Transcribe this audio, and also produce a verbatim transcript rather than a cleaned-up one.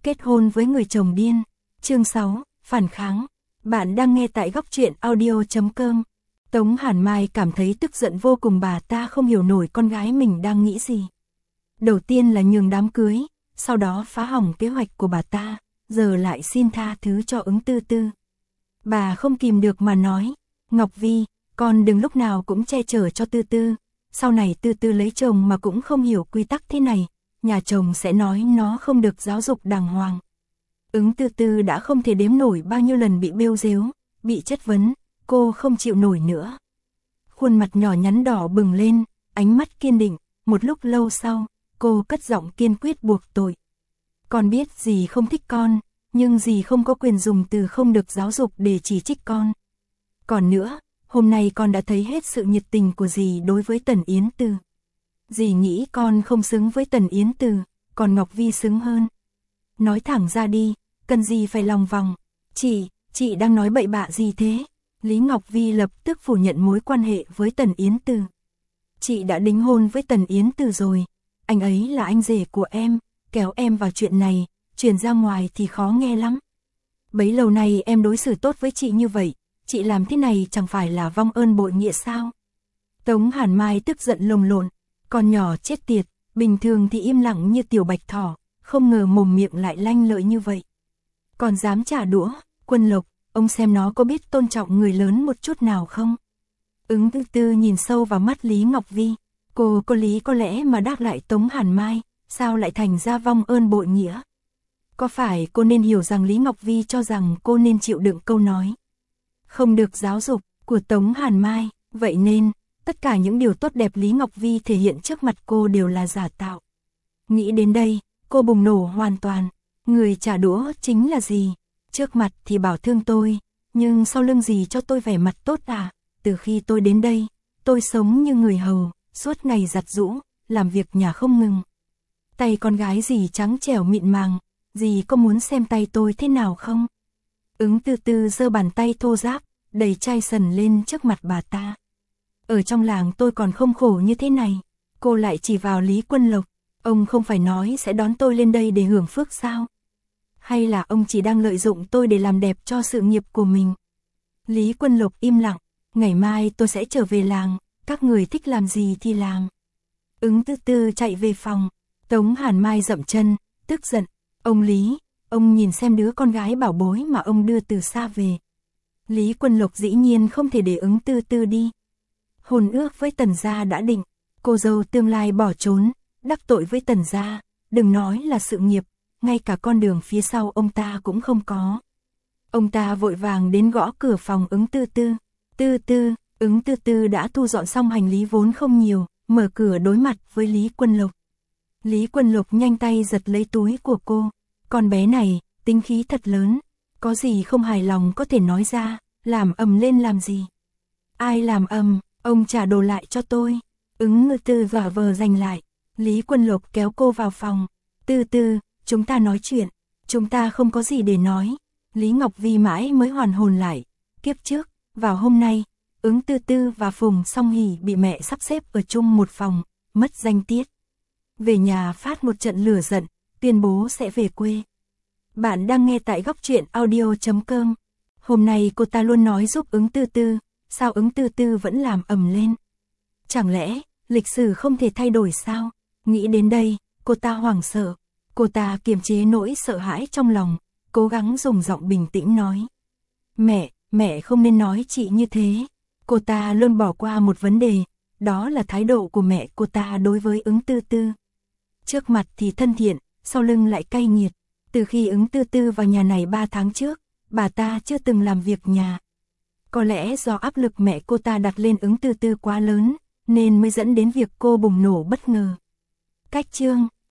kết hôn với người chồng điên. Chương sáu, phản kháng. Bạn đang nghe tại góc truyện audio chấm com. Tống Hàn Mai cảm thấy tức giận vô cùng, bà ta không hiểu nổi con gái mình đang nghĩ gì. Đầu tiên là nhường đám cưới, sau đó phá hỏng kế hoạch của bà ta, giờ lại xin tha thứ cho Ứng Tư Tư. Bà không kìm được mà nói, Ngọc Vi, con đừng lúc nào cũng che chở cho Tư Tư, sau này Tư Tư lấy chồng mà cũng không hiểu quy tắc thế này, nhà chồng sẽ nói nó không được giáo dục đàng hoàng. Ứng Tư Tư đã không thể đếm nổi bao nhiêu lần bị bêu rếu, bị chất vấn, cô không chịu nổi nữa. Khuôn mặt nhỏ nhắn đỏ bừng lên, ánh mắt kiên định, một lúc lâu sau, cô cất giọng kiên quyết buộc tội. Con biết dì không thích con, nhưng dì không có quyền dùng từ không được giáo dục để chỉ trích con. Còn nữa, hôm nay con đã thấy hết sự nhiệt tình của dì đối với Tần Yến Từ. Dì nghĩ con không xứng với Tần Yến Từ, còn Ngọc Vi xứng hơn. Nói thẳng ra đi, cần gì phải lòng vòng. Chị, chị đang nói bậy bạ gì thế? Lý Ngọc Vi lập tức phủ nhận mối quan hệ với Tần Yến Từ. Chị đã đính hôn với Tần Yến Từ rồi, anh ấy là anh rể của em, kéo em vào chuyện này, truyền ra ngoài thì khó nghe lắm. Bấy lâu nay em đối xử tốt với chị như vậy, chị làm thế này chẳng phải là vong ơn bội nghĩa sao? Tống Hàn Mai tức giận lồng lộn, con nhỏ chết tiệt, bình thường thì im lặng như tiểu bạch thỏ, không ngờ mồm miệng lại lanh lợi như vậy. Còn dám trả đũa, Quân Lộc, ông xem nó có biết tôn trọng người lớn một chút nào không? Ứng Tư Tư nhìn sâu vào mắt Lý Ngọc Vi, cô có lý có lẽ mà đáp lại Tống Hàn Mai, sao lại thành ra vong ơn bội nghĩa? Có phải cô nên hiểu rằng Lý Ngọc Vi cho rằng cô nên chịu đựng câu nói không được giáo dục của Tống Hàn Mai, vậy nên, tất cả những điều tốt đẹp Lý Ngọc Vi thể hiện trước mặt cô đều là giả tạo. Nghĩ đến đây, cô bùng nổ hoàn toàn, người trả đũa chính là dì, trước mặt thì bảo thương tôi, nhưng sau lưng dì cho tôi vẻ mặt tốt à, từ khi tôi đến đây, tôi sống như người hầu, suốt ngày giặt giũ, làm việc nhà không ngừng. Tay con gái dì trắng trẻo mịn màng, dì có muốn xem tay tôi thế nào không? Ứng Tư Tư giơ bàn tay thô ráp, đầy chai sần lên trước mặt bà ta. Ở trong làng tôi còn không khổ như thế này, cô lại chỉ vào Lý Quân Lộc, ông không phải nói sẽ đón tôi lên đây để hưởng phước sao? Hay là ông chỉ đang lợi dụng tôi để làm đẹp cho sự nghiệp của mình? Lý Quân Lộc im lặng, ngày mai tôi sẽ trở về làng, các người thích làm gì thì làm. Ứng Tư Tư chạy về phòng, Tống Hàn Mai dậm chân, tức giận, ông Lý, ông nhìn xem đứa con gái bảo bối mà ông đưa từ xa về. Lý Quân Lộc dĩ nhiên không thể để Ứng Tư Tư đi. Hôn ước với Tần gia đã định, cô dâu tương lai bỏ trốn, đắc tội với Tần gia, đừng nói là sự nghiệp, ngay cả con đường phía sau ông ta cũng không có. Ông ta vội vàng đến gõ cửa phòng Ứng Tư Tư. Tư Tư, Ứng Tư Tư đã thu dọn xong hành lý vốn không nhiều, mở cửa đối mặt với Lý Quân Lộc. Lý Quân Lộc nhanh tay giật lấy túi của cô. Con bé này, tính khí thật lớn, có gì không hài lòng có thể nói ra, làm ầm lên làm gì? Ai làm ầm, ông trả đồ lại cho tôi. Ứng Tư Tư vờ vờ giành lại. Lý Quân Lộc kéo cô vào phòng. Tư Tư, chúng ta nói chuyện, chúng ta không có gì để nói. Lý Ngọc Vi mãi mới hoàn hồn lại. Kiếp trước, vào hôm nay, Ứng Tư Tư và Phùng Song Hỷ bị mẹ sắp xếp ở chung một phòng, mất danh tiết. Về nhà phát một trận lửa giận, tuyên bố sẽ về quê. Bạn đang nghe tại góc truyện audio chấm com. Hôm nay cô ta luôn nói giúp Ứng Tư Tư, sao Ứng Tư Tư vẫn làm ầm lên? Chẳng lẽ, lịch sử không thể thay đổi sao? Nghĩ đến đây, cô ta hoảng sợ. Cô ta kiềm chế nỗi sợ hãi trong lòng, cố gắng dùng giọng bình tĩnh nói. Mẹ, mẹ không nên nói chị như thế. Cô ta luôn bỏ qua một vấn đề, đó là thái độ của mẹ cô ta đối với Ứng Tư Tư. Trước mặt thì thân thiện, sau lưng lại cay nghiệt. Từ khi Ứng Tư Tư vào nhà này ba tháng trước, bà ta chưa từng làm việc nhà. Có lẽ do áp lực mẹ cô ta đặt lên Ứng Tư Tư quá lớn, nên mới dẫn đến việc cô bùng nổ bất ngờ. Cách chương